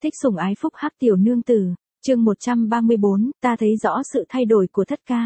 Thích sủng ái phúc hắc tiểu nương tử, chương 134, ta thấy rõ sự thay đổi của Thất ca.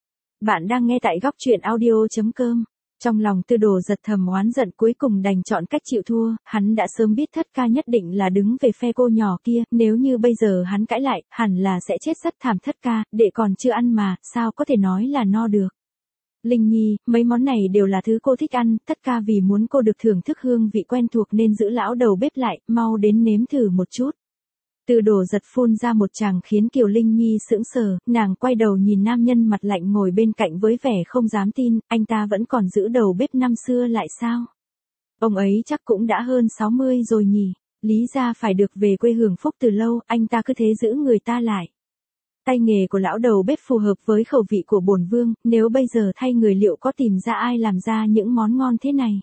Bạn đang nghe tại góc truyện audio.com. Trong lòng Tư Đồ Giật thầm oán giận, cuối cùng đành chọn cách chịu thua, hắn đã sớm biết Thất ca nhất định là đứng về phe cô nhỏ kia, nếu như bây giờ hắn cãi lại, hẳn là sẽ chết rất thảm. Thất ca, đệ còn chưa ăn mà, sao có thể nói là no được. Linh Nhi, mấy món này đều là thứ cô thích ăn, Thất ca vì muốn cô được thưởng thức hương vị quen thuộc nên giữ lão đầu bếp lại, mau đến nếm thử một chút. Tư Đồ Giật phun ra một tràng khiến Kiều Linh Nhi sững sờ, nàng quay đầu nhìn nam nhân mặt lạnh ngồi bên cạnh với vẻ không dám tin, anh ta vẫn còn giữ đầu bếp năm xưa lại sao? Ông ấy chắc cũng đã hơn 60 rồi nhỉ, lý ra phải được về quê hưởng phúc từ lâu, anh ta cứ thế giữ người ta lại. Tay nghề của lão đầu bếp phù hợp với khẩu vị của bổn vương, nếu bây giờ thay người liệu có tìm ra ai làm ra những món ngon thế này?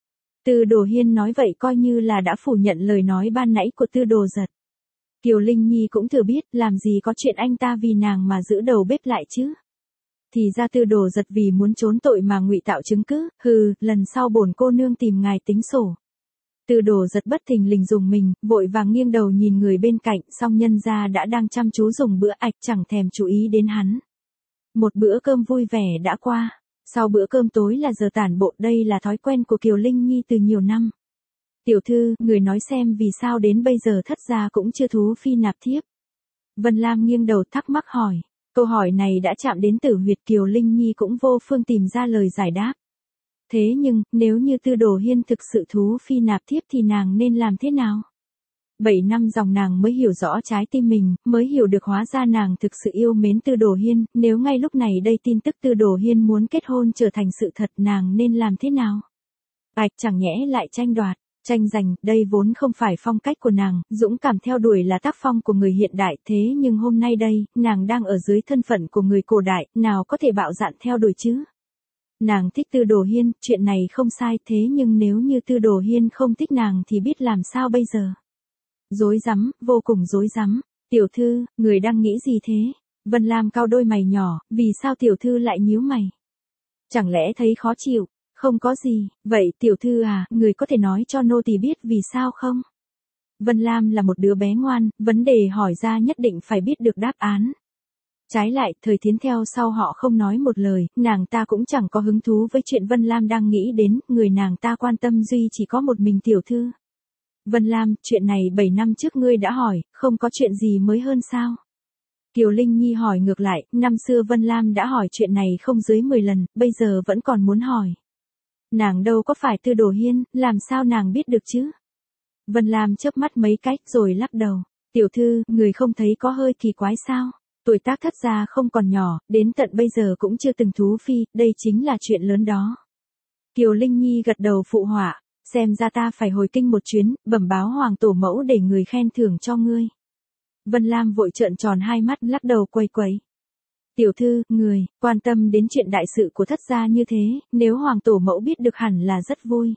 Tư Đồ Hiên nói vậy coi như là đã phủ nhận lời nói ban nãy của Tư Đồ Giật. Kiều Linh Nhi cũng thừa biết, làm gì có chuyện anh ta vì nàng mà giữ đầu bếp lại chứ. Thì ra Tư Đồ Giật vì muốn trốn tội mà ngụy tạo chứng cứ, lần sau bổn cô nương tìm ngài tính sổ. Tư Đồ Giật bất thình lình dùng mình, vội vàng nghiêng đầu nhìn người bên cạnh, song nhân gia đã đang chăm chú dùng bữa ạch chẳng thèm chú ý đến hắn. Một bữa cơm vui vẻ đã qua, sau bữa cơm tối là giờ tản bộ, đây là thói quen của Kiều Linh Nhi từ nhiều năm. Tiểu thư, người nói xem vì sao đến bây giờ Thất gia cũng chưa thú phi nạp thiếp. Vân Lam nghiêng đầu thắc mắc hỏi, câu hỏi này đã chạm đến tử huyệt Kiều Linh Nhi cũng vô phương tìm ra lời giải đáp. Thế nhưng, nếu như Tư Đồ Hiên thực sự thú phi nạp thiếp thì nàng nên làm thế nào? 7 năm dòng nàng mới hiểu rõ trái tim mình, mới hiểu được hóa ra nàng thực sự yêu mến Tư Đồ Hiên, nếu ngay lúc này đây tin tức Tư Đồ Hiên muốn kết hôn trở thành sự thật, nàng nên làm thế nào? Chẳng nhẽ lại tranh đoạt, tranh giành, đây vốn không phải phong cách của nàng, dũng cảm theo đuổi là tác phong của người hiện đại, thế nhưng hôm nay đây, nàng đang ở dưới thân phận của người cổ đại, nào có thể bạo dạn theo đuổi chứ? Nàng thích Tư Đồ Hiên, chuyện này không sai, thế nhưng nếu như Tư Đồ Hiên không thích nàng thì biết làm sao bây giờ? Rối rắm, vô cùng rối rắm. Tiểu thư, người đang nghĩ gì thế? Vân Lam cau đôi mày nhỏ, vì sao tiểu thư lại nhíu mày? Chẳng lẽ thấy khó chịu? Không có gì, vậy tiểu thư à, người có thể nói cho nô tỳ biết vì sao không? Vân Lam là một đứa bé ngoan, vấn đề hỏi ra nhất định phải biết được đáp án. Trái lại, Thời Thiến theo sau họ không nói một lời, nàng ta cũng chẳng có hứng thú với chuyện Vân Lam đang nghĩ đến, người nàng ta quan tâm duy chỉ có một mình tiểu thư. Vân Lam, chuyện này 7 năm trước ngươi đã hỏi, không có chuyện gì mới hơn sao? Kiều Linh Nhi hỏi ngược lại, năm xưa Vân Lam đã hỏi chuyện này không dưới 10 lần, bây giờ vẫn còn muốn hỏi. Nàng đâu có phải Tư Đồ Hiên, làm sao nàng biết được chứ? Vân Lam chớp mắt mấy cách rồi lắc đầu. Tiểu thư, người không thấy có hơi kỳ quái sao? Tuổi tác Thất gia không còn nhỏ, đến tận bây giờ cũng chưa từng thú phi, đây chính là chuyện lớn đó. Kiều Linh Nhi gật đầu phụ họa, xem ra ta phải hồi kinh một chuyến, bẩm báo hoàng tổ mẫu để người khen thưởng cho ngươi. Vân Lam vội trợn tròn hai mắt lắc đầu quấy quấy. Tiểu thư, người, quan tâm đến chuyện đại sự của Thất gia như thế, nếu hoàng tổ mẫu biết được hẳn là rất vui.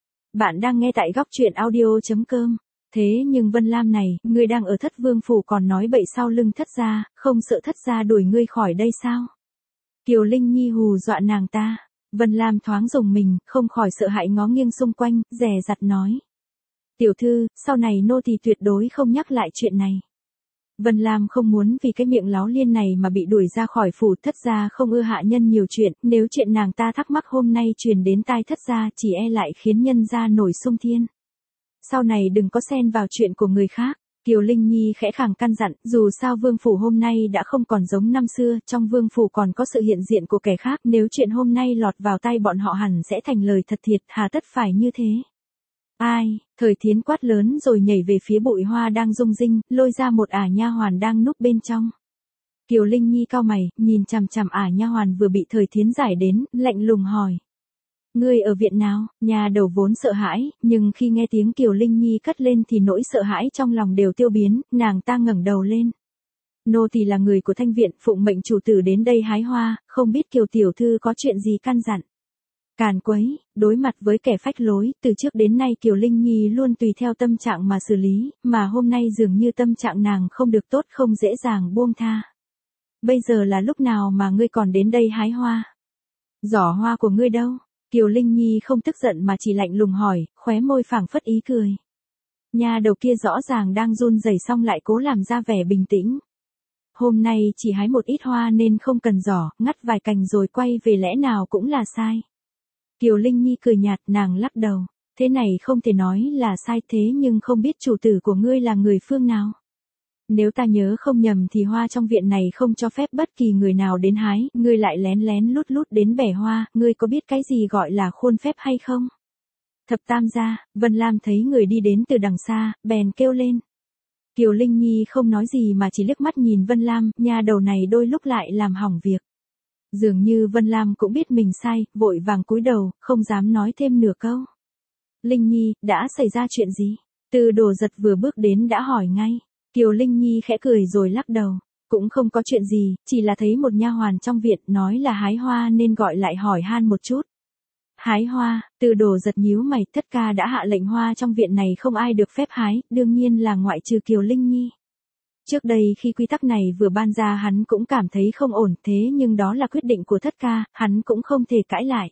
Bạn đang nghe tại góc truyện audio.com. Thế nhưng Vân Lam này, ngươi đang ở Thất vương phủ còn nói bậy sau lưng Thất gia, không sợ Thất gia đuổi ngươi khỏi đây sao? Kiều Linh Nhi hù dọa nàng ta. Vân Lam thoáng rùng mình, không khỏi sợ hãi ngó nghiêng xung quanh, dè dặt nói. Tiểu thư, sau này nô tỳ tuyệt đối không nhắc lại chuyện này. Vân Lam không muốn vì cái miệng láo liên này mà bị đuổi ra khỏi phủ. Thất gia không ưa hạ nhân nhiều chuyện, nếu chuyện nàng ta thắc mắc hôm nay truyền đến tai Thất gia chỉ e lại khiến nhân gia nổi xung thiên. Sau này đừng có xen vào chuyện của người khác. Kiều Linh Nhi khẽ khàng căn dặn, dù sao vương phủ hôm nay đã không còn giống năm xưa, trong vương phủ còn có sự hiện diện của kẻ khác, nếu chuyện hôm nay lọt vào tay bọn họ hẳn sẽ thành lời thật thiệt, hà tất phải như thế. Ai? Thời Thiến quát lớn rồi nhảy về phía bụi hoa đang rung rinh, lôi ra một ả nha hoàn đang núp bên trong. Kiều Linh Nhi cau mày, nhìn chằm chằm ả nha hoàn vừa bị Thời Thiến giải đến, lạnh lùng hỏi. Ngươi ở viện nào? Nhà đầu vốn sợ hãi, nhưng khi nghe tiếng Kiều Linh Nhi cất lên thì nỗi sợ hãi trong lòng đều tiêu biến, nàng ta ngẩng đầu lên. Nô tỳ là người của Thanh viện, phụng mệnh chủ tử đến đây hái hoa, không biết Kiều tiểu thư có chuyện gì căn dặn. Càn quấy, đối mặt với kẻ phách lối, từ trước đến nay Kiều Linh Nhi luôn tùy theo tâm trạng mà xử lý, mà hôm nay dường như tâm trạng nàng không được tốt, không dễ dàng buông tha. Bây giờ là lúc nào mà ngươi còn đến đây hái hoa? Giỏ hoa của ngươi đâu? Kiều Linh Nhi không tức giận mà chỉ lạnh lùng hỏi, khóe môi phảng phất ý cười. Nha đầu kia rõ ràng đang run rẩy xong lại cố làm ra vẻ bình tĩnh. Hôm nay chỉ hái một ít hoa nên không cần giỏ, ngắt vài cành rồi quay về lẽ nào cũng là sai. Kiều Linh Nhi cười nhạt, nàng lắc đầu. Thế này không thể nói là sai, thế nhưng không biết chủ tử của ngươi là người phương nào. Nếu ta nhớ không nhầm thì hoa trong viện này không cho phép bất kỳ người nào đến hái, ngươi lại lén lén lút lút đến bẻ hoa, ngươi có biết cái gì gọi là khuôn phép hay không? Thập tam gia, Vân Lam thấy người đi đến từ đằng xa, bèn kêu lên. Kiều Linh Nhi không nói gì mà chỉ liếc mắt nhìn Vân Lam, nha đầu này đôi lúc lại làm hỏng việc. Dường như Vân Lam cũng biết mình sai, vội vàng cúi đầu, không dám nói thêm nửa câu. Linh Nhi, đã xảy ra chuyện gì? Từ Đồ Giật vừa bước đến đã hỏi ngay. Kiều Linh Nhi khẽ cười rồi lắc đầu. Cũng không có chuyện gì, chỉ là thấy một nha hoàn trong viện nói là hái hoa nên gọi lại hỏi han một chút. Hái hoa, Từ Đồ Giật nhíu mày, thất ca đã hạ lệnh hoa trong viện này không ai được phép hái, đương nhiên là ngoại trừ Kiều Linh Nhi. Trước đây khi quy tắc này vừa ban ra hắn cũng cảm thấy không ổn, thế nhưng đó là quyết định của thất ca, hắn cũng không thể cãi lại.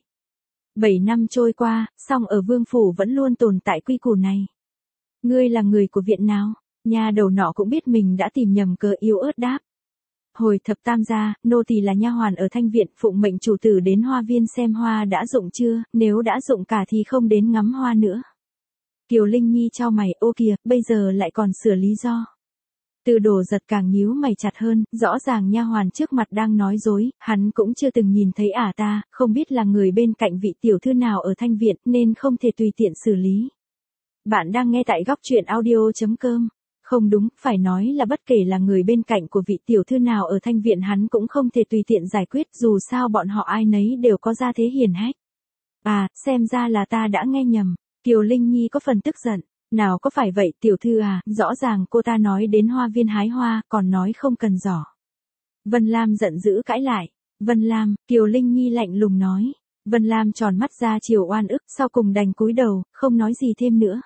7 năm trôi qua, song ở vương phủ vẫn luôn tồn tại quy củ này. Ngươi là người của viện nào? Nha đầu nọ cũng biết mình đã tìm nhầm cớ, yếu ớt đáp. Hồi thập tam gia, nô tỳ là nha hoàn ở thanh viện, phụng mệnh chủ tử đến hoa viên xem hoa đã rụng chưa, nếu đã rụng cả thì không đến ngắm hoa nữa. Kiều Linh Nhi chau mày, ô kìa, bây giờ lại còn sửa lý do. Từ Đồ Giật càng nhíu mày chặt hơn, rõ ràng nha hoàn trước mặt đang nói dối, hắn cũng chưa từng nhìn thấy ta, không biết là người bên cạnh vị tiểu thư nào ở thanh viện nên không thể tùy tiện xử lý. Bạn đang nghe tại góc truyện audio.com. Không đúng, phải nói là bất kể là người bên cạnh của vị tiểu thư nào ở thanh viện hắn cũng không thể tùy tiện giải quyết, dù sao bọn họ ai nấy đều có gia thế hiển hách. À, xem ra là ta đã nghe nhầm. Kiều Linh Nhi có phần tức giận. Nào có phải vậy tiểu thư à, rõ ràng cô ta nói đến hoa viên hái hoa, còn nói không cần giỏ. Vân Lam giận dữ cãi lại. Vân Lam, Kiều Linh Nhi lạnh lùng nói. Vân Lam tròn mắt ra chiều oan ức, sau cùng đành cúi đầu, không nói gì thêm nữa.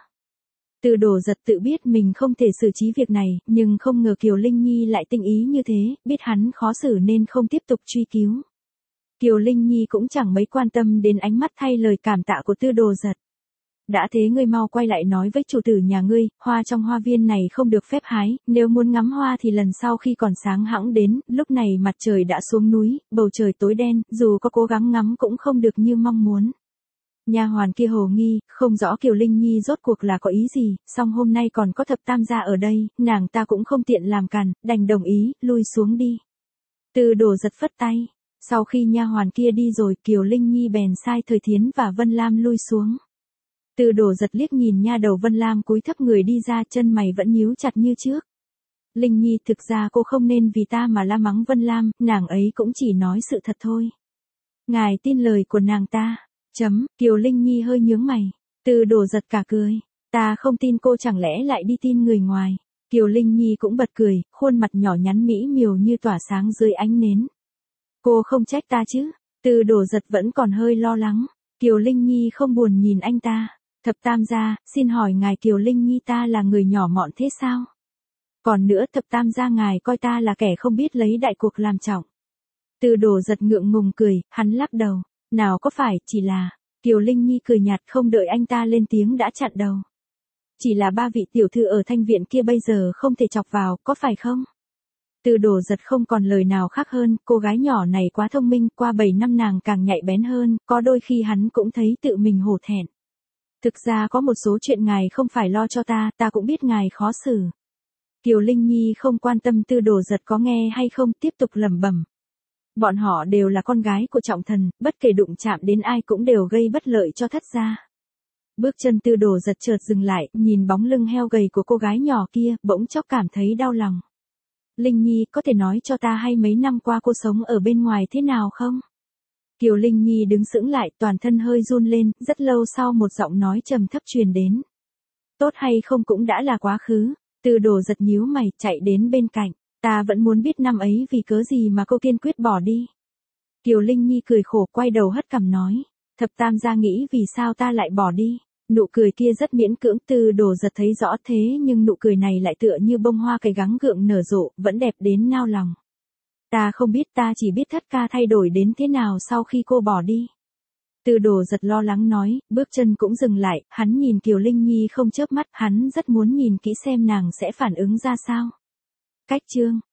Từ Đồ Giật tự biết mình không thể xử trí việc này, nhưng không ngờ Kiều Linh Nhi lại tinh ý như thế, biết hắn khó xử nên không tiếp tục truy cứu. Kiều Linh Nhi cũng chẳng mấy quan tâm đến ánh mắt thay lời cảm tạ của Từ Đồ Giật. Đã thế ngươi mau quay lại nói với chủ tử nhà ngươi, hoa trong hoa viên này không được phép hái, nếu muốn ngắm hoa thì lần sau khi còn sáng hẵng đến, lúc này mặt trời đã xuống núi, bầu trời tối đen, dù có cố gắng ngắm cũng không được như mong muốn. Nha hoàn kia hồ nghi, không rõ Kiều Linh Nhi rốt cuộc là có ý gì, song hôm nay còn có thập tam gia ở đây, nàng ta cũng không tiện làm càn, đành đồng ý, lui xuống đi. Từ Đồ Giật phất tay. Sau khi nha hoàn kia đi rồi, Kiều Linh Nhi bèn sai Thời Thiến và Vân Lam lui xuống. Từ Đồ Giật liếc nhìn nha đầu Vân Lam cúi thấp người đi ra, chân mày vẫn nhíu chặt như trước. Linh Nhi, thực ra cô không nên vì ta mà la mắng Vân Lam, nàng ấy cũng chỉ nói sự thật thôi. Ngài tin lời của nàng ta. Kiều Linh Nhi hơi nhướng mày. Từ Đồ Giật cả cười. Ta không tin cô, chẳng lẽ lại đi tin người ngoài. Kiều Linh Nhi cũng bật cười, khuôn mặt nhỏ nhắn mỹ miều như tỏa sáng dưới ánh nến. Cô không trách ta chứ? Từ Đồ Giật vẫn còn hơi lo lắng. Kiều Linh Nhi không buồn nhìn anh ta. Thập tam gia, xin hỏi ngài, Kiều Linh Nhi ta là người nhỏ mọn thế sao? Còn nữa, thập tam gia ngài coi ta là kẻ không biết lấy đại cuộc làm trọng. Từ Đồ Giật ngượng ngùng cười, hắn lắc đầu. Nào có phải, chỉ là... Kiều Linh Nhi cười nhạt, không đợi anh ta lên tiếng đã chặn đầu. Chỉ là ba vị tiểu thư ở thanh viện kia bây giờ không thể chọc vào, có phải không? Từ Đồ Giật không còn lời nào khác hơn, cô gái nhỏ này quá thông minh, qua 7 năm nàng càng nhạy bén hơn, có đôi khi hắn cũng thấy tự mình hổ thẹn. Thực ra có một số chuyện ngài không phải lo cho ta, ta cũng biết ngài khó xử. Kiều Linh Nhi không quan tâm Từ Đồ Giật có nghe hay không, tiếp tục lẩm bẩm. Bọn họ đều là con gái của trọng thần, bất kể đụng chạm đến ai cũng đều gây bất lợi cho thất gia. Bước chân Từ Đồ Giật chợt dừng lại, nhìn bóng lưng heo gầy của cô gái nhỏ kia, bỗng chốc cảm thấy đau lòng. Linh Nhi, có thể nói cho ta hay mấy năm qua cô sống ở bên ngoài thế nào không? Kiều Linh Nhi đứng sững lại, toàn thân hơi run lên, rất lâu sau một giọng nói trầm thấp truyền đến. Tốt hay không cũng đã là quá khứ. Từ Đồ Giật nhíu mày, chạy đến bên cạnh. Ta vẫn muốn biết năm ấy vì cớ gì mà cô kiên quyết bỏ đi. Kiều Linh Nhi cười khổ, quay đầu hất cằm nói. Thập tam gia nghĩ vì sao ta lại bỏ đi. Nụ cười kia rất miễn cưỡng, Từ Đồ Giật thấy rõ thế nhưng nụ cười này lại tựa như bông hoa cài gắng gượng nở rộ, vẫn đẹp đến nao lòng. Ta không biết, ta chỉ biết thất ca thay đổi đến thế nào sau khi cô bỏ đi. Tư Đồ Giật lo lắng nói, bước chân cũng dừng lại, hắn nhìn Kiều Linh Nhi không chớp mắt, hắn rất muốn nhìn kỹ xem nàng sẽ phản ứng ra sao. Cách chương